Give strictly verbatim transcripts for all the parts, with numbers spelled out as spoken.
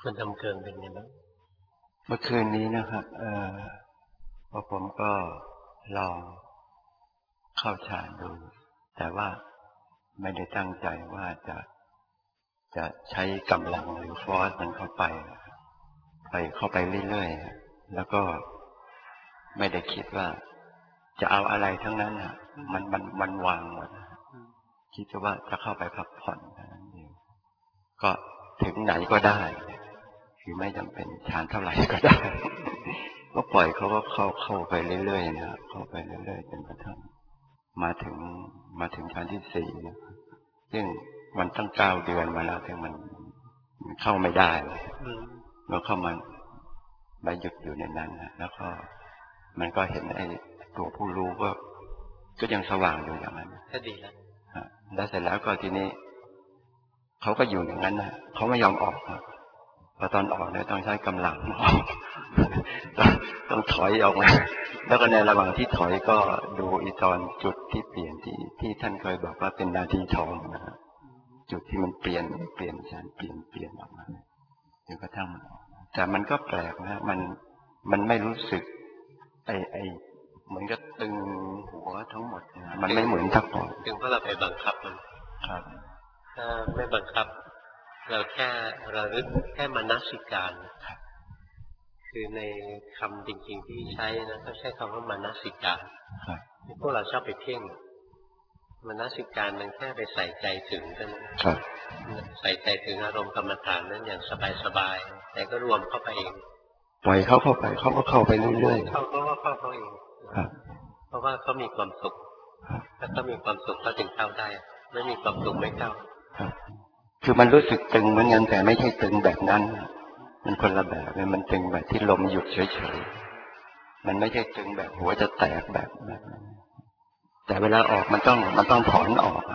มันทำเกินเป็นไงบ้างเมื่อคืนนี้นะครับเออพอผมก็ลองเข้าฌานดูแต่ว่าไม่ได้ตั้งใจว่าจะจะใช้กำลังหรือฟอร์สมันเข้าไปไปเข้าไปเรื่อยๆแล้วก็ไม่ได้คิดว่าจะเอาอะไรทั้งนั้นนะมันมันมันวางหมดคิดว่าจะเข้าไปพักผ่อนนั่นเองก็ถึงไหนก็ได้คือไม่จำเป็นฌานเท่าไหร่ก็ได้ก็ปล่อยเขาก็เข้าเข้าไปเรื่อยๆนะเข้าไปเรื่อยๆจนกระทั่งมาถึงมาถึงฌานที่สี่ซึ่งมันตั้งเก้าเดือนมาแล้วแต่มันเข้าไม่ได้แล้วเข้ามาไปหยุดอยู่ในนั้นนะแล้วก็มันก็เห็นไอ้ตัวผู้รู้ก็ก็ยังสว่างอยู่อย่างนั้นก็ดีแล้วแล้วเสร็จแล้วก็ทีนี้เขาก็อยู่อย่างนั้นนะเขาไม่ยอมออกพอตอนออกเนี่ยต้องใช้กำลังออกต้องถอยออกมาแล้วก็ในระหว่างที่ถอยก็ดูอีตอนจุดที่เปลี่ยนที่ที่ท่านเคยบอกว่าเป็นนาทีทองนะจุดที่มันเปลี่ยนเปลี่ยนชั้นเปลี่ยนเปลี่ยนออกมาจนกระทั่งมันออกแต่มันก็แปลกนะมันมันไม่รู้สึกไอไอเหมือนกับตึงหัวทั้งหมดมันไม่เหมือนทักก่อนถึงเพราะเราไปบังคับมันครับถ้าไม่บังคับเราแค่ระลึกแค่มนสิการคือในคำจริงๆที่ใช้นะเขาใช้คำว่ามนสิการพวกเราชอบไปเพ่งมนสิการมันแค่ไปใส่ใจถึงกันใส่ใจถึงอารมณ์กรรมฐานนั้นอย่างสบายๆแต่ก็รวมเข้าไปเองปล่อยเขาเข้าไปเขาก็เข้าไปเรื่อยๆเขาก็เข้าเขาเองเพราะว่าเขามีความสุขถ้าเขามีความสุขเขาถึงเข้าได้ไม่มีความสุขไม่เข้าคือมันรู้สึกตึงเหมือนกันแต่ไม่ใช่ตึงแบบนั้นมันคนละแบบมันตึงแบบที่ลมหยุดเฉยๆมันไม่ใช่ตึงแบบหัวจะแตกแบบนั้นแต่เวลาออกมันต้องมันต้องถอนออก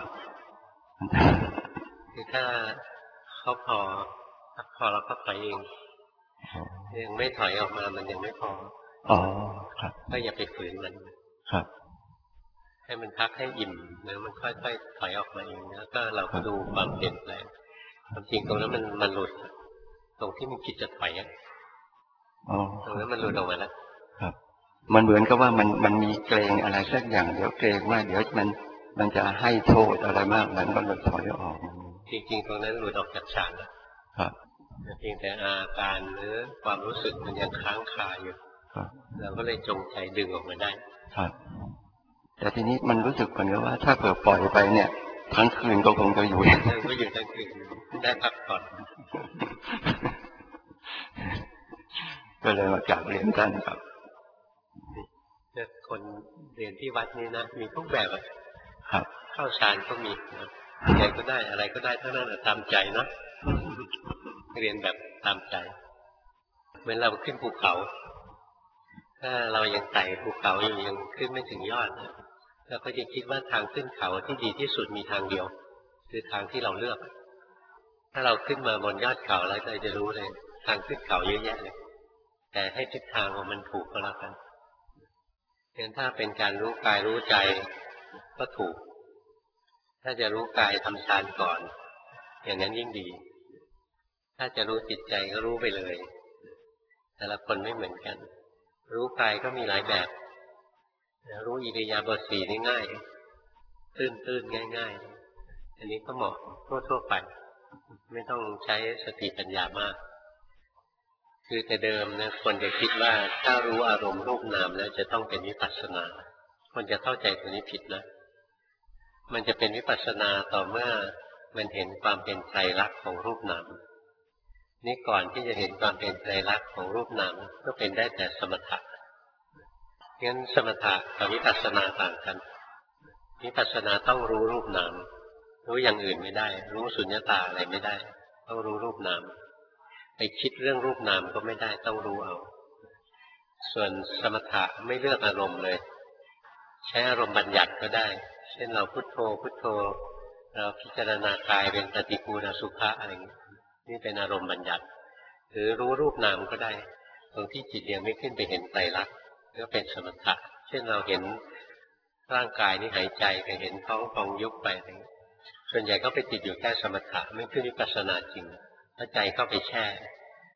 คือถ้าเขาพอพอเราก็ถอยเองยังไม่ถอยออกมามันยังไม่พออ๋อครับก็อย่าไปฝืนมันครับให้มันพักให้อิ่มแล้วมันค่อยๆถอยออกมาเองแล้วก็เราก็ดูความเปลี่ยนแปลงความจริงตรงนั้นมันมันหลุดตรงที่มันคิดจะถอยตรงนั้นมันหลุดออกมาแล้วครับมันเหมือนกับว่ามันมันมีเกรงอะไรสักอย่างเดี๋ยวเกรงว่าเดี๋ยวมันมันจะให้โทษอะไรมากนั้นก็เลยถอยออกจริงๆตรงนั้นหลุดออกจากฌานแล้วครับเพียงแต่อาการหรือความรู้สึกมันยังค้างคาอยู่เราก็เลยจงใจดึงออกมาได้ครับแต่ทีนี้มันรู้สึกเหมือนกับว่าถ้าเผื่อปล่อยไปเนี่ยทั้งคืนก็คงจะอยู่ก็อยู่ทั้งคืนได้พักผ่อนก็เลยมากราบเรียนท่านครับคนเรียนที่วัดนี้นะมีทุกแบบครับเข้าฌานก็มีอะไรก็ได้อะไรก็ได้ทั้งนั้นตามใจเนาะเรียนแบบตามใจเหมือนเราขึ้นภูเขาถ้าเรายังไต่ภูเขาอยู่ยังขึ้นไม่ถึงยอดเราก็จะคิดว่าทางขึ้นเขาที่ดีที่สุดมีทางเดียวคือทางที่เราเลือกถ้าเราขึ้นมาบนยอดเขาแล้วเราจะรู้เลยทางขึ้นเขาเยอะแยะเลยแต่ให้ทิศทางของมันถูกก็แล้วกันเช่นถ้าเป็นการรู้กายรู้ใจก็ถูกถ้าจะรู้กายทำฌานก่อนอย่างนั้นยิ่งดีถ้าจะรู้จิตใจก็รู้ไปเลยแต่ละคนไม่เหมือนกันรู้กายก็มีหลายแบบรู้อิริยาบถสี่นี่ง่ายตื้นๆง่ายๆอันนี้ก็เหมาะทั่วๆไปไม่ต้องใช้สติปัญญามากคือแต่เดิมนะคนจะคิดว่าถ้ารู้อารมณ์รูปนามแล้วจะต้องเป็นวิปัสสนาคนจะเข้าใจตัวนี้ผิดนะมันจะเป็นวิปัสสนาต่อเมื่อมันเห็นความเป็นไตรลักษณ์ของรูปนามนี่ก่อนที่จะเห็นความเป็นไตรลักษณ์ของรูปนามก็เป็นได้แต่สมถะงั้นสมถะกับวิปัสสนาต่างกันวิปัสสนาต้องรู้รูปนามรู้อย่างอื่นไม่ได้รู้สุญญตาอะไรไม่ได้ต้องรู้รูปนามไปคิดเรื่องรูปนามก็ไม่ได้ต้องรู้เอาส่วนสมถะไม่เลือกอารมณ์เลยใช้อารมณ์บัญญัติก็ได้เช่นเราพุทโธพุทโธเราพิจารณากายเป็นปฏิกูลสุภะอะไรนี่เป็นอารมณ์บัญญัติหรือรู้รูปนามก็ได้ตรงที่จิตยังไม่ขึ้นไปเห็นไตรลักษณ์ก็เป็นสมถะเช่นเราเห็นร่างกายนี่หายใจไปเห็นท้องพองยุบไปส่วนใหญ่ก็ไปติดอยู่แค่สมถะไม่ขึ้นวิปัสสนาจริงแล้วใจเข้าไปแช่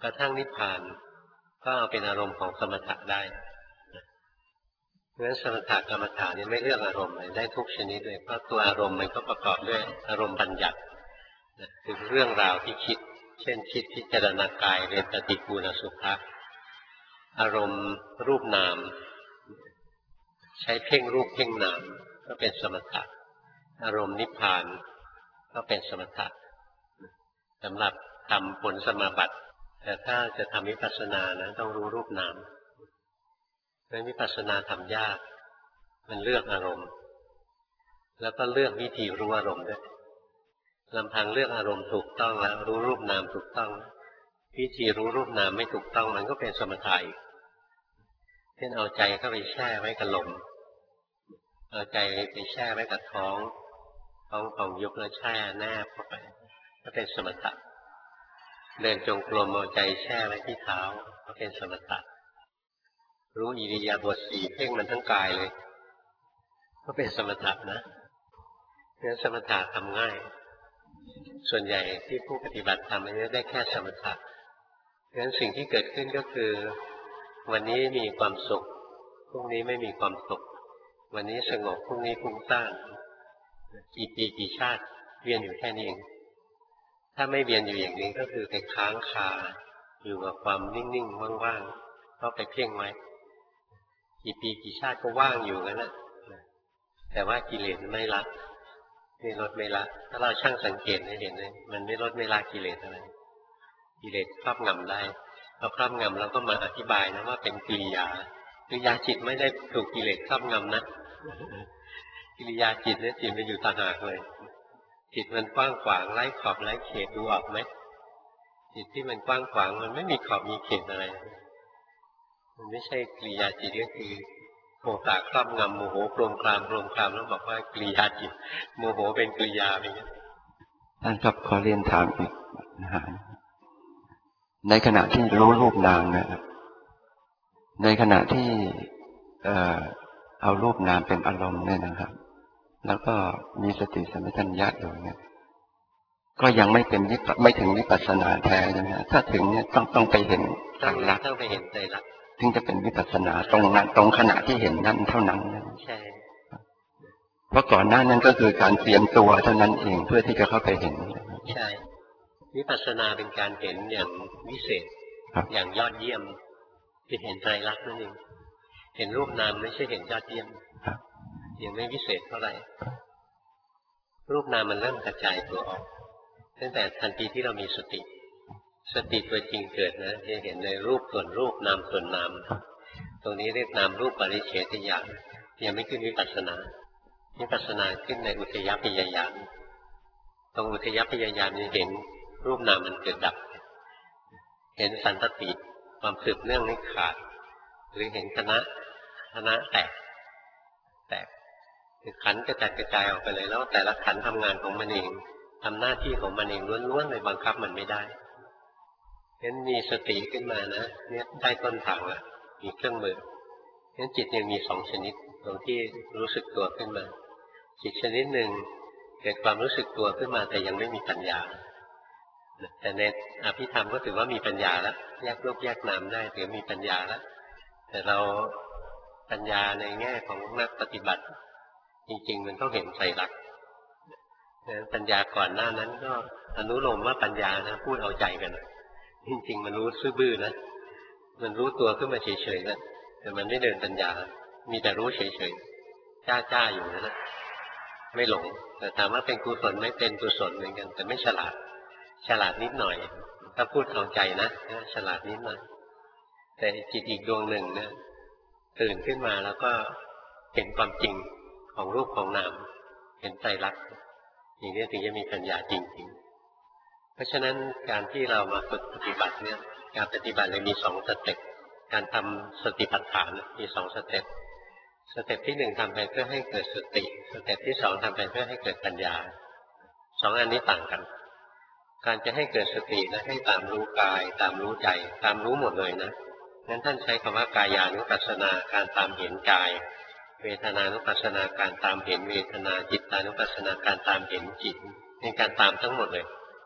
ระทั่งนิพพานก็เอาเป็นอารมณ์ของสมถะได้เพราะฉะนั้นสมถะกรรมฐานนี่ไม่เลือกอารมณ์เลยได้ทุกชนิดเลยเพราะตัวอารมณ์มันก็ประกอบด้วยอารมณ์บัญญัติคือเรื่องราวที่คิดเช่นคิดพิจารณากายเรียนปฏิกูลสุภะอารมณ์รูปนามใช้เพ่งรูปเพ่งนามก็เป็นสมถะอารมณ์นิพพานก็เป็นสมถะสำหรับทำผลสมาบัติแต่ถ้าจะทำวิปัสสนานะต้องรู้รูปนามเพราะวิปัสสนาทำยากมันเลือกอารมณ์แล้วก็เลือกวิธีรู้อารมณ์ด้วยลำพังเลือกอารมณ์ถูกต้องแล้วรู้รูปนามถูกต้องวิธีรู้รูปนามไม่ถูกต้องมันก็เป็นสมถะอีกเช่นเอาใจเข้าไปแช่ไว้กับลมเอาใจไปแช่ไว้กับท้องท้องของยุบแล้วแช่แนบเข้าไปก็เป็นสมถะเดินจงกรมเอาใจแช่ไว้ที่เท้าก็เป็นสมถะรู้อิริยาบถสี่เพ่งมันทั้งกายเลยก็เป็นสมถะนะเพราะฉะนั้นสมถะทำง่ายส่วนใหญ่ที่ผู้ปฏิบัติทำมันจะได้แค่สมถะเพราะฉะนั้นสิ่งที่เกิดขึ้นก็คือวันนี้มีความสุขพรุ่งนี้ไม่มีความสุขวันนี้สงบพรุ่งนี้ฟุ้งซ่านกี่ปีกี่ชาติเวียนอยู่แค่นี้เองถ้าไม่เวียนอยู่อย่างนี้ก็คือไปค้างคาอยู่กับความนิ่งๆว่างๆก็ไปเพ่งไว้กี่ปีกี่ชาติก็ว่างอยู่กันแหละแต่ว่ากิเลสไม่ละไม่ลดไม่ละถ้าเราช่างสังเกตให้เห็นเลยมันไม่ลดไม่ละกิเลสอะไรกิเลสครอบงำได้เราครอบงำเราก็มาอธิบายนะว่าเป็นกิริยากิริยาจิตไม่ได้ถูกกิเลสครอบงำนะกิริยาจิตเนี่ยจิตมันอยู่ต่างหากเลยจิตมันกว้างขวางไร้ขอบไร้เขตดูออกไหมจิตที่มันกว้างขวางมันไม่มีขอบมีเขตอะไรมันไม่ใช่กิริยาจิตก็คือโมหะครอบงำโมโหโกรมครามโกรมครามแล้วบอกว่ากิริยาจิตโมโหเป็นกิริยาไปอย่างนี้ท่านครับขอเรียนถามอีกนะฮะในขณะที่รู้รูปนามนะครับในขณะที่เอ่อเอารูปนามเป็นอารมณ์เนี่ยนะครับแล้วก็มีสติสัมปชัญญะอยู่เนี่ยก็ยังไม่เป็นวิปัสไม่ถึงวิปัสสนาแท้ใช่ไหมฮะถ้าถึงเนี่ยต้องต้องไปเห็นไตรลักษณ์ต้องไปเห็นไตรลักษณ์ถึงจะเป็นวิปัสสนาตรงนั้นตรงขณะที่เห็นนั้นเท่านั้นใช่เพราะก่อนหน้านั้นก็คือการเตรียมตัวเท่านั้นเองเพื่อที่จะเข้าไปเห็นใช่วิปัสสนาเป็นการเห็นอย่างวิเศษอย่างยอดเยี่ยมคือเห็นไตรลักษณ์นั่นเองเห็นรูปนามไม่ใช่เห็นยอดเยี่ยมยังไม่วิเศษเท่าไหร่รูปนามมันเริ่มกระจายตัวออกตั้งแต่ทันทีที่เรามีสติสติตัวจริงเกิดนะจะเห็นในรูปส่วนรูปนามส่วนนามตรงนี้เรียกนามรูปปริเฉทญาณยังไม่ขึ้นวิปัสสนาวิปัสสนาขึ้นในอุทยพยญาณตรงอุทยพยญาณจะเห็นรูปนามมันเกิดดับเห็นสันตติความสืบเนื่องไม่ขาดหรือเห็นคณะคณะแตกแตกขันกระจัดกระจายออกไปเลยแล้วแต่ละขันทำงานของมันเองทำหน้าที่ของมันเองล้วนๆเลยบังคับมันไม่ได้เห็นมีสติขึ้นมานะเนี่ยได้ต้นทางละมีเครื่องมือเห็นจิตยังมีสองชนิดตรงที่รู้สึกตัวขึ้นมาจิตชนิดหนึ่งเกิดความรู้สึกตัวขึ้นมาแต่ยังไม่มีปัญญาแต่ในอภิธรรมก็ถือว่ามีปัญญาแล้วแยกรูปแยกนามได้ถือมีปัญญาแล้วแต่เราปัญญาในแง่ของนักปฏิบัติจริงๆมันต้องเห็นไตรลักษณ์ปัญญาก่อนหน้านั้นก็อนุโลมว่าปัญญานะพูดเอาใจกันจริงๆมันรู้ซื่อบื้อนะมันรู้ตัวขึ้นมาเฉยๆนะแต่มันไม่เดินปัญญามีแต่รู้เฉยๆจ้าๆอยู่นั่นแหละไม่หลงแต่ถามว่าเป็นกุศลไม่เป็นกุศลเหมือนกันแต่ไม่ฉลาดฉลาดนิดหน่อยถ้าพูดเอาใจนะฉลาดนิดหน่อยแต่จิตอีกดวงหนึ่งนะตื่นขึ้นมาแล้วก็เห็นความจริงของรูปของนามเห็นไตรลักษณ์อย่างนี้ถึงจะมีปัญญาจริงๆเพราะฉะนั้นการที่เรามาฝึกปฏิบัติเนี่ยการปฏิบัติเลยมีสองสเต็ปการทำสติปัฏฐานมีสองสเต็ปสเต็ปที่หนึ่งทำไปเพื่อให้เกิดสติสเต็ปที่สองทำไปเพื่อให้เกิดปัญญาสองอันนี้ต่างกันการจะให้เกิดสตินะให้ตามรู้กายตามรู้ใจตามรู้หมดเลยนะงั้นท่านใช้คำว่ากายานุปัสสนาการตามเห็นกายเวทนานุปัสสนาการตามเห็นเวทนาจิตตานุปัสสนาการตามเห็นจิตเป็นการตามทั้งหมดเลย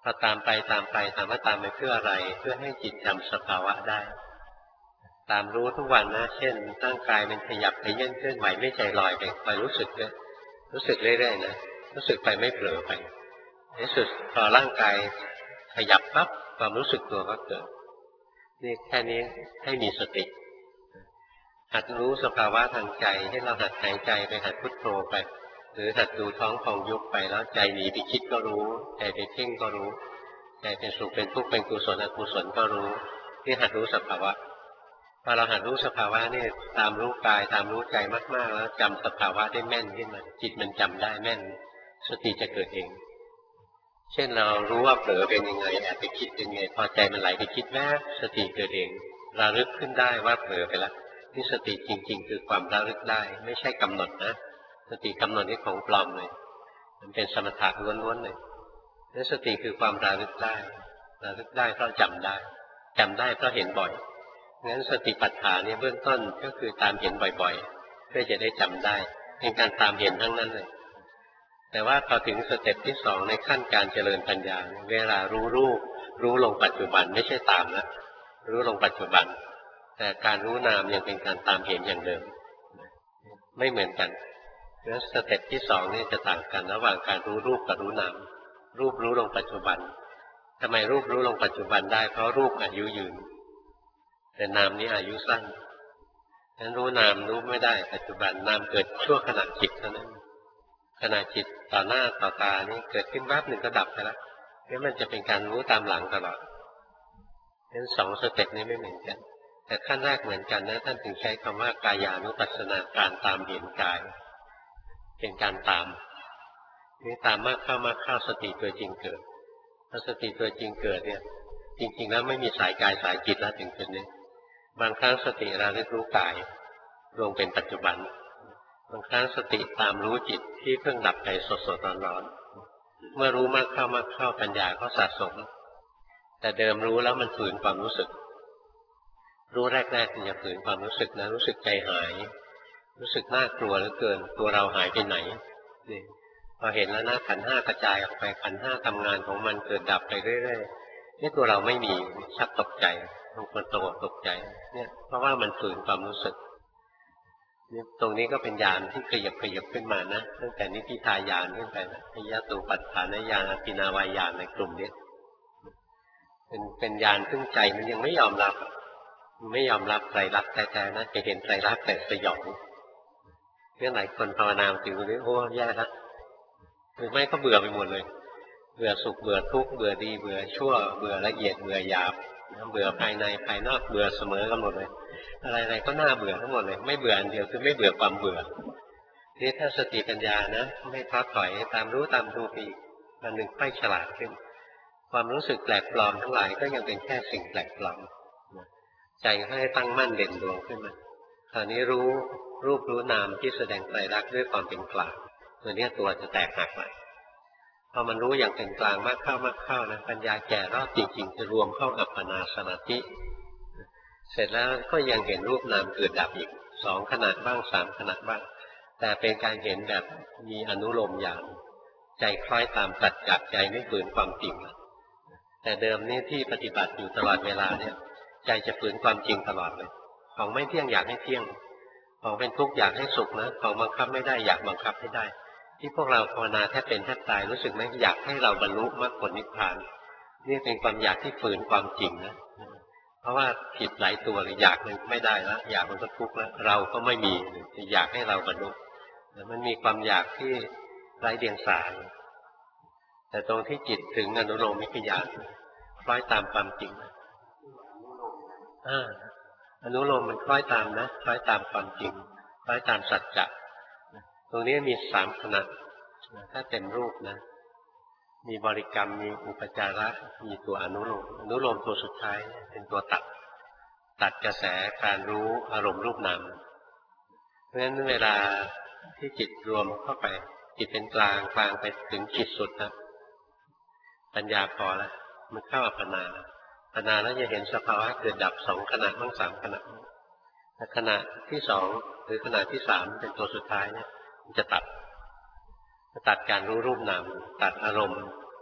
พอตามไปตามไปถามว่าตามไปเพื่ออะไรเพื่อให้จิตจำสภาวะได้ตามรู้ทุกวันนะเช่นร่างกายมันขยับขยื่นเคลื่อนไหวไม่ใจลอยไปคอยรู้สึกเลยรู้สึกเรื่อยๆนะรู้สึกไปไม่เผลอไปในสุดพอร่างกายขยับปั๊บความรู้สึกตัวก็เกิดนี่แค่นี้ให้มีสติหัดรู้สภาวะทางใจให้เราหัดหายใจไปหัดพุทโธไปหรือหัดดูท้องพองยุบไปแล้วใจหนีไปคิดก็รู้ใจไปเพ่งก็รู้ใจเป็นสุขเป็นทุกข์เป็นกุศลอกุศลก็รู้ที่หัดรู้สภาวะพอเราหัดรู้สภาวะนี่ตามรู้กายตามรู้ใจมากๆแล้วจำสภาวะได้แม่นขึ้นมาจิตมันจำได้แม่นสติจะเกิดเองเช่นเรารู้ว่าเผลอเป็นยังไงแอบไปคิดเป็นยังไงพอใจมันไหลไปคิดแม่สติเกิดเองระลึกขึ้นได้ว่าเผลอไปแล้วนี่สติจริงๆคือความระลึกได้ไม่ใช่กำหนดนะสติกำหนดนี่ของปลอมเลยมันเป็นสมถะล้วนๆเลยนี่สติคือความระลึกได้ระลึกได้เพราะจำได้จำได้เพราะเห็นบ่อยงั้นสติปัฏฐานเนี่ยเบื้องต้นก็คือตามเห็นบ่อยๆเพื่อจะได้จำได้เป็นการตามเห็นทั้งนั้นเลยแต่ว่าพอถึงสเต็ปที่สองในขั้นการเจริญปัญญาเวลารู้รูปรู้ลงปัจจุบันไม่ใช่ตามนะรู้ลงปัจจุบันแต่การรู้นามยังเป็นการตามเห็นอย่างเดิมไม่เหมือนกันเพราะสเต็ปที่สองนี่จะต่างกันระหว่างการรู้รูปกับรู้นามรูปรู้ลงปัจจุบันทำไมรูปรู้ลงปัจจุบันได้เพราะรูปอายุยืนแต่นามนี้อายุสั้นฉะนั้นรู้นามรู้ไม่ได้ปัจจุบันนามเกิดชั่วขณะจิตเท่านั้นขณะจิตต่อหน้าต่อตานี่เกิดขึ้นแวบหนึ่งก็ดับไปแล้วนี่มันจะเป็นการรู้ตามหลังตลอดฉะนั้นสองสเต็ปนี้ไม่เหมือนกันแต่ขั้นแรกเหมือนกันนะท่านถึงใช้คำว่ากายานุปัสสนาการตามเห็นกายเป็นการตามนี่ตามมากเข้ามากเข้าสติตัวจริงเกิดพอสติตัวจริงเกิดเนี่ยจริงๆแล้วไม่มีสายกายสายจิตแล้วถึงจุดนี้บางครั้งสติระลึกรู้กายรวมเป็นปัจจุบันบางครั้งสติตามรู้จิตที่เพิ่งดับไปสดๆร้อนๆเมื่อรู้มากเข้ามากเข้าปัญญาก็สะสมแต่เดิมรู้แล้วมันฝืนความรู้สึกรู้แรกๆมันจะฝืนความรู้สึกนะรู้สึกใจหายรู้สึกน่ากลัวเหลือเกินตัวเราหายไปไหนนี่พอเห็นแล้วนะขันธ์ห้ากระจายออกไปขันธ์ห้าทำงานของมันเกิดดับไปเรื่อยๆนี่ตัวเราไม่มีชักตกใจบางคนตกตกใจเนี่ยเพราะว่ามันฝืนความรู้สึกนี่ตรงนี้ก็เป็นญาณที่ขยับขยับขึ้นมานะตั้งแต่นิพพิทายานขึ้นไปนะอายตูปัฏฐานญาณอภินาวายานในกลุ่มนี้เป็นเป็นญาณซึ่งใจมันยังไม่ยอมรับไม่ยอมรับไตรลักษณ์แท้ๆนะจะเห็นไตรลักษณ์แต่สยองเรื่องหลายคนภาวนาถึงตรงนี้โอ้แย่ละหรือไม่ก็เบื่อไปหมดเลยเบื่อสุขเบื่อทุกข์เบื่อดีเบื่อชั่วเบื่อละเอียดเบื่อหยาบเบื่อภายในภายนอกเบื่อเสมอกันหมดเลยอะไรๆก็น่าเบื่อทั้งหมดเลยไม่เบื่ออันเดียวคือไม่เบื่อความเบื่อนี่ถ้าสติปัญญานะไม่ท้อถอยตามรู้ตามดูไปวันหนึ่งค่อยฉลาดขึ้นความรู้สึกแปลกปลอมทั้งหลายก็ยังเป็นแค่สิ่งแปลกปลอมใจให้ตั้งมั่นเด่นดวงขึ้นมาคราวนี้รู้รูปรู้นามที่แสดงไตรลักษณ์ด้วยความเป็นกลางตัวนี้ตัวจะแตกหักไปพอมันรู้อย่างเป็นกลางมากเข้ามากเข้านะปัญญาแก่รอบจริงๆจะรวมเข้าอัปปนาสมาธิเสร็จแล้วก็ยังเห็นรูปนามเกิดดับอีกสองขณะบ้างสามขณะบ้างแต่เป็นการเห็นแบบมีอนุโลมอย่างใจคล้อยตามสัจจะใจไม่ฝืนความจริงแต่เดิมนี่ที่ปฏิบัติอยู่ตลอดเวลาเนี่ยใจจะฝืนความจริงตลอดเลยของไม่เที่ยงอยากให้เที่ยงของเป็นทุกข์อยากให้สุขนะของบังคับไม่ได้อยากบังคับให้ได้ที่พวกเราภาวนาแทบเป็นแทบตายรู้สึกไหมอยากให้เราบรรลุมรรคผลนิพพานนี่เป็นความอยากที่ฝืนความจริงนะเพราะว่าผิดหลายตัวเลยอยากมันไม่ได้แล้วอยากมันก็ทุกข์แล้วเราก็ไม่มีจะอยากให้เราบรรลุแต่มันมีความอยากที่ไร้เดียงสาแต่ตรงที่จิตถึงอนุโลมมิกญาณคล้อยตามความจริงอ่าอนุโลมมันคล้อยตามนะคล้อยตามความจริงคล้อยตามสัจจะตรงนี้มีสามขณะถ้าเต็มรูปนะมีบริกรรมมีอุปจาระมีตัวอนุโลมอนุโลมตัวสุดท้ายเป็นตัวตัดตัดกระแสการรู้อารมณ์รูปนามเพราะฉะนั้นเวลาที่จิตรวมเข้าไปจิตเป็นกลางกลางไปถึงขีดสุดนะปัญญาพอแล้วมันเข้าอัปปนาอัปปนาแล้วจะเห็นสภาวะเกิดดับสองขณะบ้างสามขณะแต่ขณะที่สองหรือขณะที่สามเป็นตัวสุดท้ายเนี่ยมันจะตัดจะตัดการรู้รูปนามตัดอารมณ์ค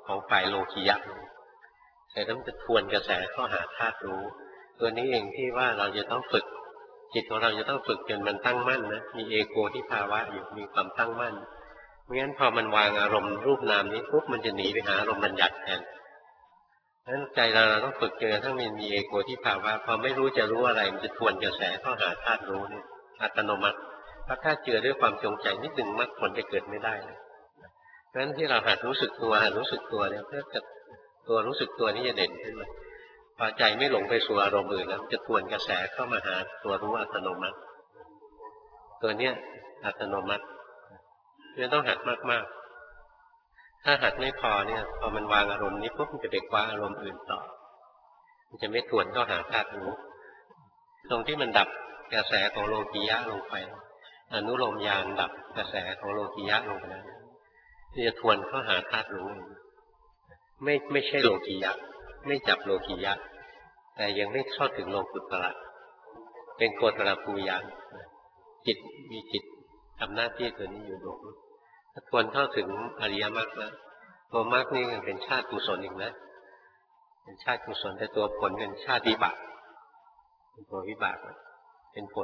ของฝ่ายโลกิยะแต่ต้องจะทวนกระแสเข้าหาธาตุรู้ตัวนี้เองที่ว่าเราจะต้องฝึกจิตของเราจะต้องฝึกจนมันตั้งมั่นนะมีเอโกที่ภาวะอยู่มีความตั้งมั่นไม่งั้นพอมันวางอารมณ์รูปนามนี้ปุ๊บมันจะหนีไปหาอารมณ์บัญญัติแทนนั้นใจเราเราต้องฝึกจนกระทั่งมันมีเอโกที่ภาวะพอไม่รู้จะรู้อะไรมันจะทวนกระแสเข้าหาธาตุรู้นี่อัตโนมัติเพราะถ้าเจือด้วยความจงใจนิดหนึ่งมรรคผลจะเกิดไม่ได้เลยเพราะฉะนั้นที่เราหัดรู้สึกตัวหัดรู้สึกตัวเนี่ยเพื่อจะตัวรู้สึกตัวนี้จะเด่นขึ้นมาพอใจไม่หลงไปสู่อารมณ์อื่นแล้วจะทวนกระแสเข้ามาหาตัวรู้อัตโนมัติตัวเนี้ยอัตโนมัติจะต้องหัดมากๆถ้าหัดไม่พอเนี่ยพอมันวางอารมณ์นี้ปุ๊บมันจะไปคว้าอารมณ์อื่นต่อมันจะไม่ทวนเข้าหาธาตุรู้ตรงที่มันดับกระแสของโลกิยะลงไปอนุโลมญาณดับกระแสของโลกิยะลงไปแล้วที่จะทวนเข้าหาธาตุรู้ไม่ไม่ใช่โลกิยะไม่จับโลกิยะแต่ยังไม่เข้าถึงโลกุตตระเป็นโกฏรภูญาณจิตมีจิตทำหน้าที่ตัวนี้อยู่หลงถ้าทวนเข้าถึงอริยมรรคแล้วตัวมรรคนี่เป็นชาติกุศลอีกนะเป็นชาติกุศลแต่ตัวผลเป็นชาติวิบากเป็นตัววิบากเป็นผล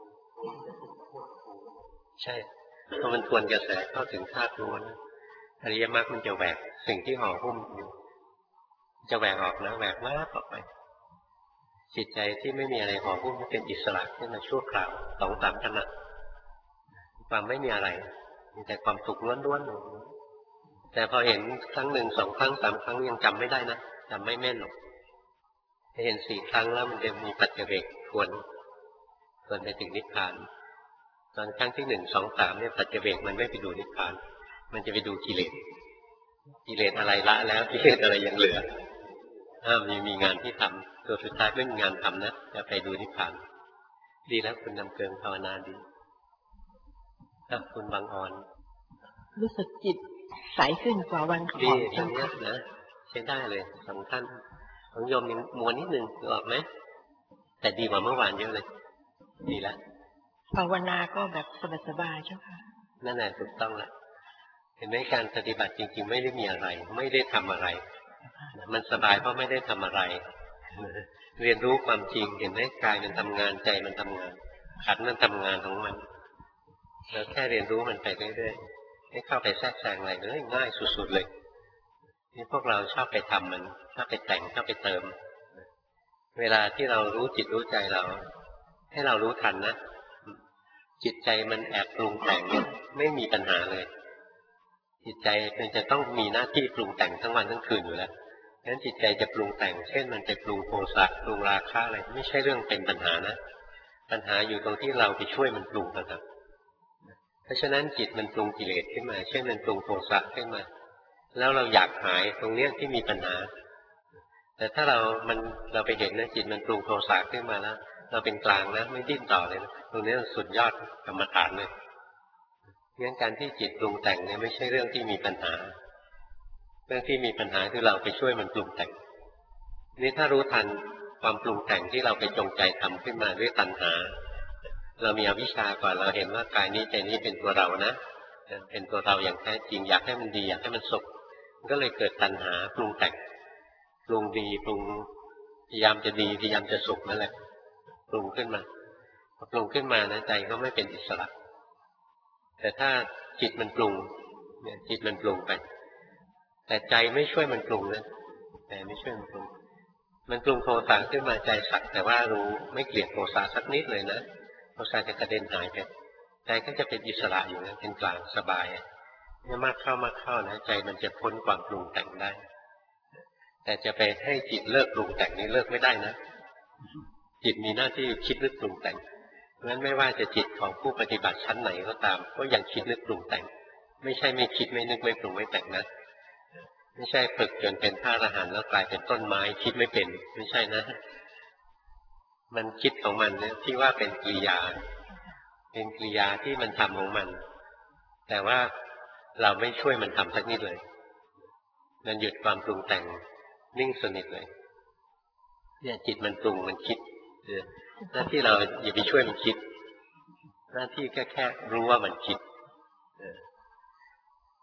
ใช่เพราะมันทวนกระแสเข้าถึงธาตุรู้นะอริยมรรคมันจะแหวกสิ่งที่ห่อหุ้มอยู่จะแหวกออกนะแหวกมากออกไปจิตใจที่ไม่มีอะไรห่อหุ้มเป็นอิสระขึ้นมาชั่วคราวสองสามขณะความไม่มีอะไรมีแต่ความสุขล้วนๆแต่พอเห็นครั้งหนึ่งสองครั้งสามครั้งยังจำไม่ได้นะจำไม่แม่นหรอกเห็นสี่ครั้งแล้วมันจะมีปัจเจกทวนทวนไปถึงนิพพานตอนครั้งที่หนึ่งสองสามเนี่ยปัจเจกมันไม่ไปดูนิพพานมันจะไปดูกิเลสกิเลสอะไรละแล้วกิเลสอะไรยังเหลือถ้ามีมีงานที่ทำตัวสุดท้ายไม่มีงานทำนะจะไปดูนิพพานดีแล้วคุณนำเกิงภาวนาดีถ้าคุณบางอ่อนรู้สึกจิตใสขึ้นกว่าวันก่อนดีตรงนี้นะใช้ได้เลยสองท่านของโยมยังมัวนิดนึงออกไหมแต่ดีกว่าเมื่อวานเยอะเลยดีแล้วภาวนาก็แบบสบายๆเจ้าค่ะนั่นแหละถูกต้องแล้วเห็นไหมการปฏิบัติจริงๆไม่ได้มีอะไรไม่ได้ทำอะไรมันสบายเพราะไม่ได้ทำอะไรเรียนรู้ความจริงเห็นไหมกายมันทำงานใจมันทำงานขันมันทำงานของมันแล้วแค่เรียนรู้มันไปเรื่อยๆไม่เข้าไปแทรกแซงอะไรเลยง่ายสุดๆเลยนี่พวกเราชอบไปทำมันชอบไปแต่งชอบไปเติมเวลาที่เรารู้จิตรู้ใจเราให้เรารู้ทันนะจิตใจมันแอบปรุงแต่งไม่มีปัญหาเลยจิตใจมันจะต้องมีหน้าที่ปรุงแต่งทั้งวันทั้งคืนอยู่แล้วงั้นจิตใจจะปรุงแต่งเช่นมันจะปรุงโทสะปรุงราคะอะไรไม่ใช่เรื่องเป็นปัญหานะปัญหาอยู่ตรงที่เราไปช่วยมันปรุงนะครับเพราะฉะนั้นจิตมันปรุงกิเลสขึ้นมาเช่นมันปรุงโทสะขึ้นมาแล้วเราอยากหายตรงเนี้ยที่มีปัญหาแต่ถ้าเรามันเราไปเห็นนะจิตมันปรุงโทสะขึ้นมาแล้วเราเป็นกลางนะไม่ดิ้นต่อเลยนะตรงนี้สุดยอดกรรมฐานเลยงั้นการที่จิตปรุงแต่งเนี่ยไม่ใช่เรื่องที่มีปัญหาเรื่องที่มีปัญหาคือเราไปช่วยมันปรุงแต่งนี่ถ้ารู้ทันความปรุงแต่งที่เราไปจงใจทำขึ้นมาด้วยตัณหาเรามีอวิชชาก่อนเราเห็นว่ากายนี้ใจนี้เป็นตัวเรานะเป็นตัวเราอย่างแท้จริงอยากให้มันดีอยากให้มันสุขก็เลยเกิดตัณหาปรุงแต่งปรุงดีปรุงพยายามจะดีพยายามจะสุขนั่นแหละปรุงขึ้นมาพอปรุงขึ้นมานะใจก็ไม่เป็นอิสระแต่ถ้าจิตมันปรุงเนี่ยจิตมันปรุงไปแต่ใจไม่ช่วยมันปรุงนะใจไม่ช่วยมันปรุงมันปรุงโทสะขึ้นมาใจสักแต่ว่ารู้ไม่เกลียดโทสะสักนิดเลยนะโทสะจะกระเด็นหายไปใจก็จะเป็นอิสระอยู่นะเป็นกลางสบายเนี่ยมากเข้ามากเข้านะใจมันจะพ้นความปรุงแต่งได้แต่จะไปให้จิตเลิกปรุงแต่งนี่เลิกไม่ได้นะจิตมีหน้าที่คิดนึกปรุงแต่งเพราะฉะนั้นไม่ว่าจะจิตของผู้ปฏิบัติชั้นไหนก็ตามก็ยังคิดนึกปรุงแต่งไม่ใช่ไม่คิดไม่นึกไม่ปรุงไม่แต่งนะไม่ใช่ฝึกจนเป็นพระอรหันต์แล้วกลายเป็นต้นไม้คิดไม่เป็นไม่ใช่นะมันคิดของมันเนี่ยที่ว่าเป็นกิริยาเป็นกิริยาที่มันทำของมันแต่ว่าเราไม่ช่วยมันทำสักนิดเลยมันหยุดความปรุงแต่งนิ่งสนิทเลยเนี่ยจิตมันปรุงมันคิดหน้าที่เราอย่าไปช่วยมันคิดหน้าที่แค่แค่รู้ว่ามันคิด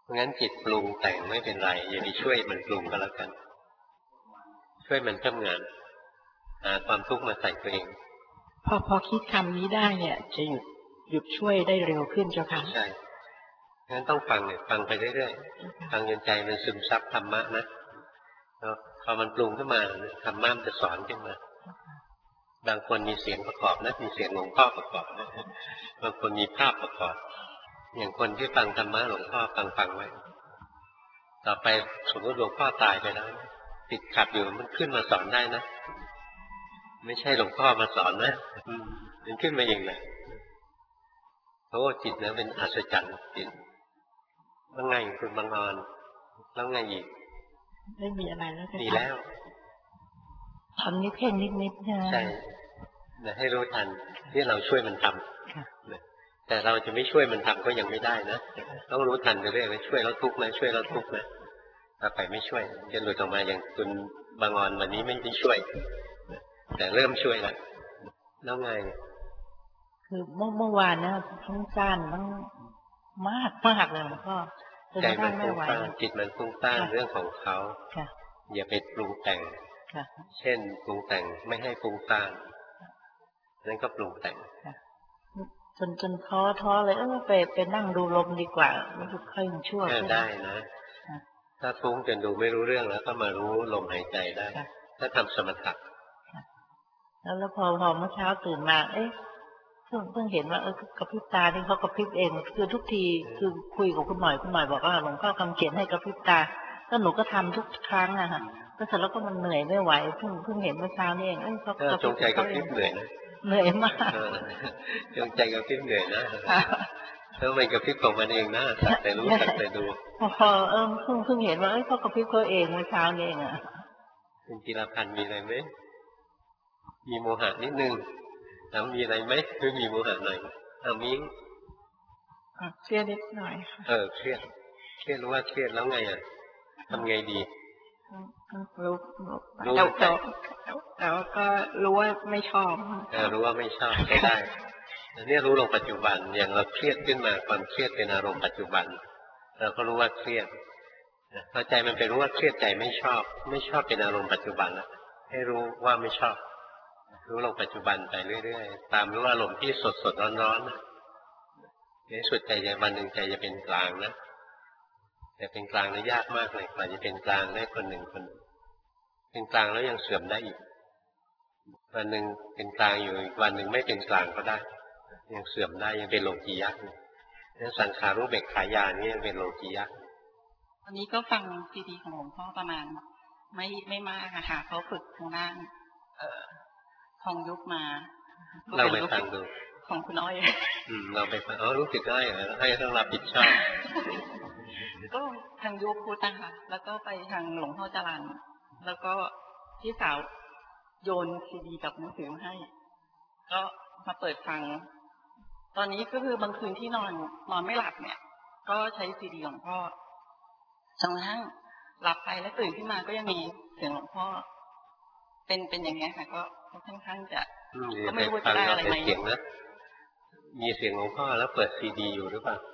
เพราะงั้นจิตปรุงแต่งไม่เป็นไรอย่าไปช่วยมันปรุงก็แล้วกันช่วยมันทำงานหาความทุกข์มาใส่ตัวเองพอพอคิดคำนี้ได้เนี่ยจะหยุดหยุดช่วยได้เร็วขึ้นเจ้าค่ะใช่งั้นต้องฟังเนี่ยฟังไปเรื่อยๆฟังจนใจมันซึมซับธรรมะนะแล้วพอมันปรุงขึ้นมาธรรมะมันจะสอนขึ้นมาบางคนมีเสียงประกอบนะมีเสียงหลวงพ่อประกอบนะบางคนมีภาพประกอบอย่างคนที่ฟังธรรมะหลวงพ่อฟังฟังไว้ต่อไปสมมติหลวงพ่อตายไปแล้วติดขัดอยู่มันขึ้นมาสอนได้นะไม่ใช่หลวงพ่อมาสอนนะมันขึ้นมาเองเลยเพราะว่าจิตนะเป็นอัศจรรย์จิตแล้วไงคุณบางออนแล้วไงอีกไม่มีอะไรแล้วดีแล้วทำนิดเพ่งนิดนิดใช่ไหมใช่แต่ให้รู้ทันที่เราช่วยมันทำแต่เราจะไม่ช่วยมันทำก็ยังไม่ได้นะต้องรู้ทันไปเรื่อยๆช่วยแล้วทุกข์นะช่วยแล้วทุกข์นะถ้าไปไม่ช่วยจะหลุดออกมาอย่างคุณบางออนวันนี้ไม่ได้ช่วยแต่เริ่มช่วยแล้วแล้วไงคือเมื่อเมื่อวานนะทั้งซ่านทั้งมากมากเลยก็ใจมันฟุ้งซ่านจิตมันฟุ้งซ่านเรื่องของเขาอย่าไปปรุงแต่งเช่นปรุงแต่งไม่ให้ฟุ้งซ่านนั่นก็ปรุงแต่งจนจนท้อท้อเลยเออไปไปนั่งดูลมดีกว่าไม่รู้ค่อยชั่วได้นะถ้าฟุ้งจนดูไม่รู้เรื่องแล้วก็มารู้ลมหายใจได้ถ้าทำสมถะแล้วแล้วพอพอเมื่อเช้าตื่นมาเอ๊ะเพิ่งเพิ่งเห็นว่าเออกระพริบตาที่เขากระพริบเองคือทุกทีคือคุยกับคุณหน่อยคุณหน่อยบอกว่าหลวงพ่อคำเขียนให้กระพริบตาแล้วหนูก็ทำทุกครั้งอะค่ะก็เสร็จแล้วก็มันเหนื่อยไม่ไหวเพิ่งเพิ่งเห็นเมื่อเช้านี่เองเอ้ยเขาก็จงใจกระพริบเหนื่อยนะเหนื่อยมากจงใจกระพริบเหนื่อยนะแล้วมันกระพริบของมันเองนะแต่รู้สักแต่ดูพอเออเพิ่งเพิ่งเห็นว่าเอ้ยเขากระพริบเขาเองเมื่อเช้านี่เองอะคุณจิรพันธ์มีอะไรไหมมีโมหะนิดนึงแล้วมีอะไรไหมไม่มีโมหะหน่อยเอามิ้งเครียดนิดหน่อยเออเครียดเครียดรู้ว่าเครียดแล้วไงอ่ะทำไงดีรู้รู้แต่แต่ก็รู้ว่าไม่ชอบเออรู้ว่าไม่ชอบก็ได้เนี่ยรู้ลงปัจจุบันอย่างเราเครียดขึ้นมาความเครียดเป็นอารมณ์ปัจจุบันเราก็รู้ว่าเครียดพอใจมันไปรู้ว่าเครียดใจไม่ชอบไม่ชอบเป็นอารมณ์ปัจจุบันแล้วให้รู้ว่าไม่ชอบรู้ลงปัจจุบันไปเรื่อยๆตามรู้อารมณ์ที่สดสดร้อนๆในสุดใจจะวันหนึ่งใจจะเป็นกลางนะแต่เป็นกลางนี่ยากมากเลยกว่าจะเป็นกลางได้คนหนึ่งคนเป็นกลางแล้วยังเสื่อมได้อีกวันหนึ่งเป็นกลางอยู่อีกวันหนึ่งไม่เป็นกลางก็ได้ยังเสื่อมได้ยังเป็นโลกียะนั่นสังขารุเบกขายานนี่ยังเป็นโลกียะวันนี้ก็ฟังซีดีของหลวงพ่อประมาณไม่ไม่มากอะค่ะเขาฝึกทางด้านเอ่อทองยุบมาเราไปฟังดูของคุณอ้อยอืมเราไปฟังอ๋อรู้สึกได้เหรอให้ต้องรับผิดชอบก็ทางยุบพุทธนะคะแล้วก็ไปทางหลวงพ่อจรัญแล้วก็พี่สาวโยนซีดีกับหนังสือให้ก็มาเปิดฟังตอนนี้ก็คือบางคืนที่นอนนอนไม่หลับเนี่ยก็ใช้ซีดีของพ่อจนกระทั่งหลับไปแล้วตื่นขึ้นมาก็ยังมีเสียงหลวงพ่อเป็นเป็นอย่างนี้ค่ะก็ค่อนข้างจะก็ไม่รู้จะได้อะไรไหมมีเสียงหลวงพ่อแล้วเปิดซีดีอยู่หรือเปล่า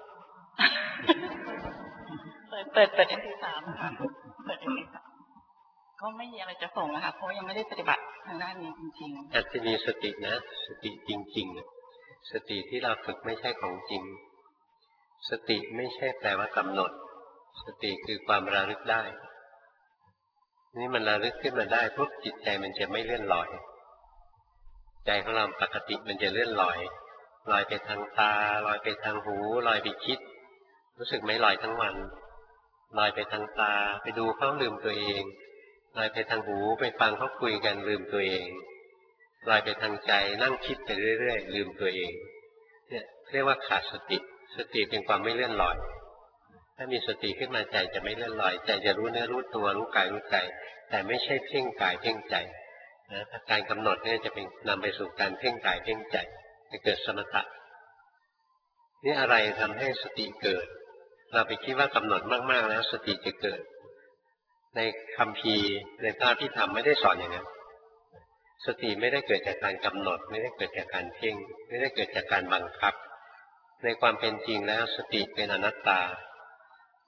เปิดเปิดเปิดเอ็มพีสามค่ะเปิดเอ็มพีสามก็ไม่มีอะไรจะส่งนะคะเพราะยังไม่ได้ปฏิบัติทางด้านนี้จริงๆอาจจะมีสตินะสติจริงๆสติที่เราฝึกไม่ใช่ของจริงสติไม่ใช่แปลว่ากำหนดสติคือความระลึกได้นี่มันระลึกขึ้นมาได้ปุ๊บจิตใจมันจะไม่เลื่อนลอยใจของเราปกติมันจะเลื่อนลอยลอยไปทางตาลอยไปทางหูลอยไปคิดรู้สึกไหมลอยทั้งวันลอยไปทางตาไปดูเขาลืมตัวเองลอยไปทางหูไปฟังเขาคุยกันลืมตัวเองลอยไปทางใจนั่งคิดไปเรื่อยๆลืมตัวเองเนี่ยเรียกว่าขาดสติสติเป็นความไม่เลื่อนลอยถ้ามีสติขึ้นมาใจจะไม่เลื่อนลอยใจจะรู้เนื้อรู้ตัวรู้กายรู้ใจแต่ไม่ใช่เพ่งกายเพ่งใจนะการกำหนดเนี่ยจะเป็นนำไปสู่การเพ่งกายเพ่งใจจะเกิดสมถะนี่อะไรทำให้สติเกิดเราไปคิดว่ากำหนดมากๆแล้วสติจะเกิดในคัมภีร์ในพระพิธรรมไม่ได้สอนอย่างนั้นสติไม่ได้เกิดจากการกำหนดไม่ได้เกิดจากการเพ่งไม่ได้เกิดจากการบังคับในความเป็นจริงแล้วสติเป็นอนัตตา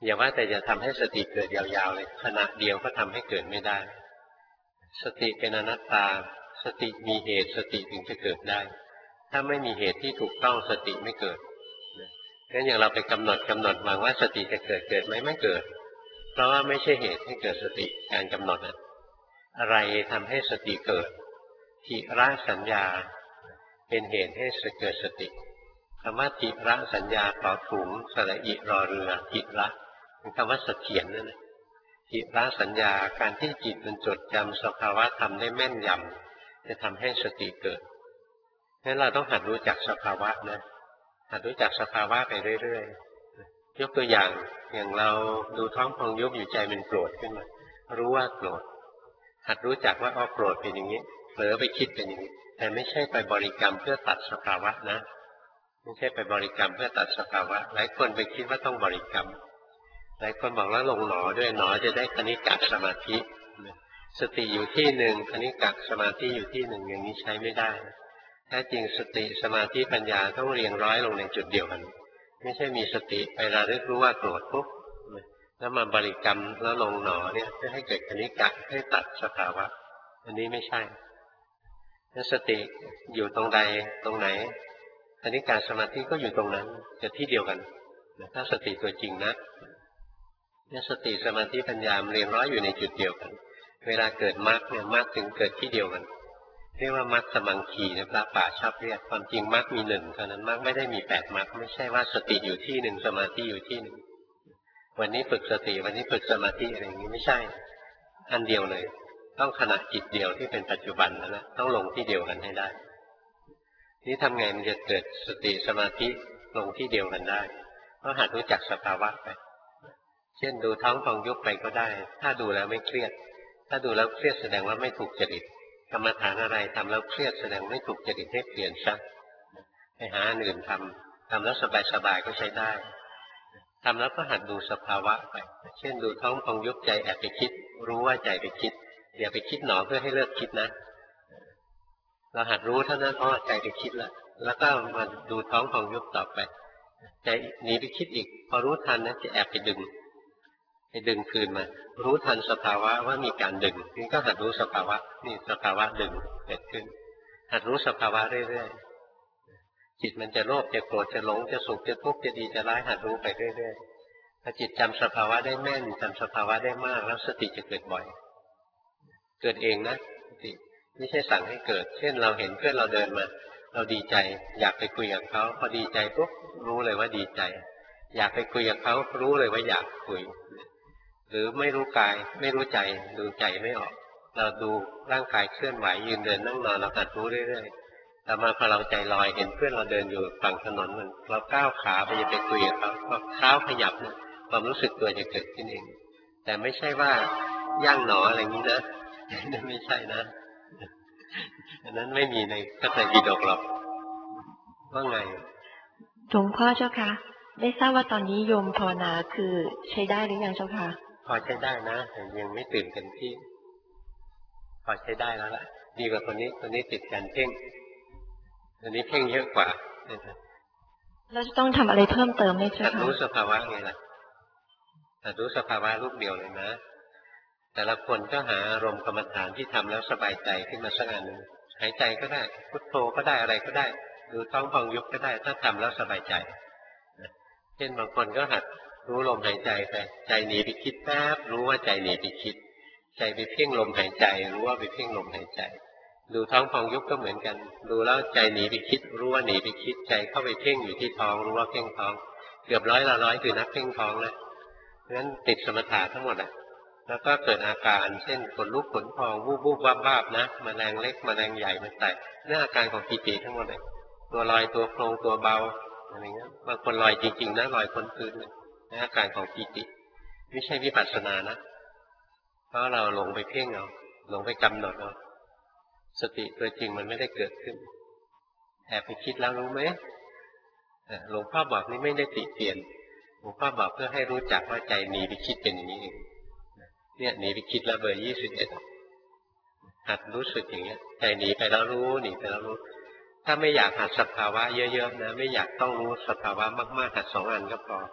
อย่าว่าแต่จะทำให้สติเกิดยาวๆเลยขณะเดียวก็ทำให้เกิดไม่ได้สติเป็นอนัตตาสติมีเหตุสติถึงจะเกิดได้ถ้าไม่มีเหตุที่ถูกต้องสติไม่เกิดงั้นอย่างเราไปกำหนดกำหนดหวังว่าสติจะเกิดเกิดไหมไม่เกิดเพราะว่าไม่ใช่เหตุให้เกิดสติการกำหนดนะอะไรทำให้สติเกิดทิระสัญญาเป็นเหตุให้เกิดสติคำว่าทิระสัญญาต่อถุงสระอิรอเรือทิระเป็นคำว่าเสถียรนั่นแหละทิระสัญญาการที่จิตมันจดจำสภาวะธรรมได้แม่นยำจะทำให้สติเกิดงั้นเราต้องหัดรู้จักสภาวะนะหัดรู้จักสภาวะไปเรื่อยๆยกตัวอย่างอย่างเราดูท้องพองยุบอยู่ใจมันโกรธขึ้นมารู้ว่าโกรธหัดรู้จักว่าอ๋อโกรธเป็นอย่างนี้เผลอไปคิดเป็นอย่างนี้แต่ไม่ใช่ไปบริกรรมเพื่อตัดสภาวะนะไม่ใช่ไปบริกรรมเพื่อตัดสภาวะหลายคนไปคิดว่าต้องบริกรรมหลายคนบอกว่าลงหนอด้วยหนอจะได้คณิกะสมาธิสติอยู่ที่หนึ่งคณิกะสมาธิอยู่ที่หนึ่งอย่างนี้ใช้ไม่ได้แท้จริงสติสมาธิปัญญาต้องเรียงร้อยลงในจุดเดียวกันไม่ใช่มีสติไประลึกรู้ว่าโกรธปุ๊บแล้วมาบริกรรมแล้วลงหนอเนี่ยเพื่อให้เกิดคณิกะให้ตัดสภาวะอันนี้ไม่ใช่ถ้าสติอยู่ตรงใดตรงไหนคณิกะสมาธิก็อยู่ตรงนั้นจะที่เดียวกันถ้าสติตัวจริงนะเนี่ยสติสมาธิปัญญาเรียงร้อยอยู่ในจุดเดียวกันเวลาเกิดมรรคเนี่ยมรรคถึงเกิดที่เดียวกันเรียกว่ามรรคสมังคีนะพระป่าชอบเรียกความจริงมรรคมีหนึ่งเท่านั้นมรรคไม่ได้มีแปดมรรคไม่ใช่ว่าสติอยู่ที่หนึ่งสมาธิอยู่ที่หนึ่งวันนี้ฝึกสติวันนี้ฝึกสมาธิอะไรอย่างนี้ไม่ใช่อันเดียวเลยต้องขณะจิตเดียวที่เป็นปัจจุบันแล้วนะต้องลงที่เดียวกันให้ได้นี่ทำไงมันจะเกิดสติสมาธิลงที่เดียวกันได้ก็หัดรู้จักสภาวะไปเช่นดูท้องพองยุบไปก็ได้ถ้าดูแล้วไม่เครียดถ้าดูแล้วเครียดแสดงว่าไม่ถูกจริตกรรมฐานอะไรทำแล้วเครียดแสดงไม่ถูกจริตให้เปลี่ยนซะไปหาอันอื่นทำทำแล้วสบายๆก็ใช้ได้ทำแล้วก็หัดดูสภาวะไปเช่นดูท้องพองยุบใจแอบไปคิดรู้ว่าใจไปคิดอย่าไปคิดหนอเพื่อให้เลิกคิดนะเราหัดรู้เท่านั้นเพราะใจไปคิดแล้วแล้วก็มาดูท้องพองยุบต่อไปใจหนีไปคิดอีกพอรู้ทันนะจะแอบไปดึงไปดึงคืนมารู้ทันสภาวะว่ามีการดึงนี่ก็หัดรู้สภาวะนี่สภาวะดึงเกิดขึ้นหัดรู้สภาวะเรื่อยๆจิตมันจะโลภจะโกรธจะหลงจะสุขจะทุกข์จะดีจะร้ายหัดรู้ไปเรื่อยๆถ้าจิตจำสภาวะได้แม่นจำสภาวะได้มากแล้วสติจะเกิดบ่อยเกิดเองนะสติไม่ใช่สั่งให้เกิดเช่นเราเห็นเพื่อนเราเดินมาเราดีใจอยากไปคุยกับเขาพอดีใจปุ๊บรู้เลยว่าดีใจอยากไปคุยกับเขารู้เลยว่าอยากคุยหรือไม่รู้กายไม่รู้ใจดูใจไม่ออกเราดูร่างกายเคลื่อนไหวยืนเดินนั่งนอนเราหัดรู้เรื่อยๆแต่มาพอเราใจลอยเห็นเพื่อนเราเดินอยู่ฝั่งถนนมันเราก้าวขาไปจะไปคุยกับเขาพอเท้าขยับเนี่ยความรู้สึกตัวจะเกิดขึ้นเองแต่ไม่ใช่ว่าย่างหนออะไรอย่างนี้นะนั่นไม่ใช่นะอันนั้นไม่มีในพระไตรปิฎกหรอกว่าไงหลวงพ่อเจ้าค่ะได้ทราบว่าตอนนี้โยมภาวนาคือใช้ได้หรือยังเจ้าค่ะพอใช้ได้นะแต่ยังไม่ตื่นเต็มที่พอใช้ได้แล้วล่ะดีกว่าคนนี้คนนี้ติดการเพ่งอันนี้เพ่งเยอะกว่าเราจะต้องทำอะไรเพิ่มเติมไหมเจ้าค่ะรู้สภาวะไงล่ะรู้สภาวะรูปเดียวเลยนะแต่ละคนก็หาอารมณ์กรรมฐานที่ทำแล้วสบายใจขึ้นมาสักอันหนึ่งหายใจก็ได้พุทโธก็ได้อะไรก็ได้ดูท้องพองยุบก็ได้ถ้าทำแล้วสบายใจเช่นบางคนก็หัดรู้ลมหายใจไปใจหนีไปคิดแป๊บรู้ว่าใจหนีไปคิดใจไปเพ่งลมหายใจรู้ว่าไปเพ่งลมหายใจดูท้องพองยุบก็เหมือนกันดูแล้วใจหนีไปคิดรู้ว่าหนีไปคิดใจเข้าไปเพ่งอยู่ที่ท้องรู้ว่าเพ่งท้องเกือบร้อยละร้อยคือนักเพ่งท้องแล้วงั้นติดสมถะทั้งหมดอ่ะแล้วก็เกิดอาการเช่นขนลุกขนพองวูบวูบวับวับนะแมลงเล็กแมลงใหญ่มันแตกนี่อาการของปิติทั้งหมดเลยตัวลอยตัวโครงตัวเบาอะไรเงี้ยบางคนลอยจริงๆนะลอยพ้นพื้นเลยนี่อาการของปิติไม่ใช่วิปัสสนานะเพราะเราหลงไปเพ่งเอาหลงไปกำหนดเอาสติตัวจริงมันไม่ได้เกิดขึ้นแอบไปคิดแล้วรู้ไหมหลวงพ่อบอกนี่ไม่ได้ติเตียนหลวงพ่อบอกเพื่อให้รู้จักว่าใจหนีไปคิดเป็นอย่างนี้เองเนี่ยหนีไปคิดแล้วเบอร์ยี่สิบเอ็ดหัดรู้สึกอย่างเงี้ยใจหนีไปแล้วรู้หนีไปแล้วรู้ถ้าไม่อยากหัดสภาวะเยอะๆนะไม่อยากต้องรู้สภาวะมากๆหัดสองอันก็พอ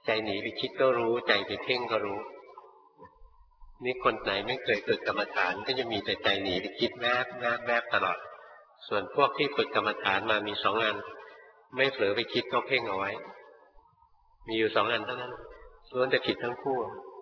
ใจหนีไปคิดก็รู้ใจไปเพ่งก็รู้นี่คนไหนไม่เคยฝึกกรรมฐานก็จะมีแต่ใจหนีไปคิดแวบแวบแวบตลอดส่วนพวกที่ฝึกกรรมฐานมามีสองอันไม่เผลอไปคิดก็เพ่งเอาไว้มีอยู่สองอันเท่านั้นล้วนแต่ผิดทั้งคู่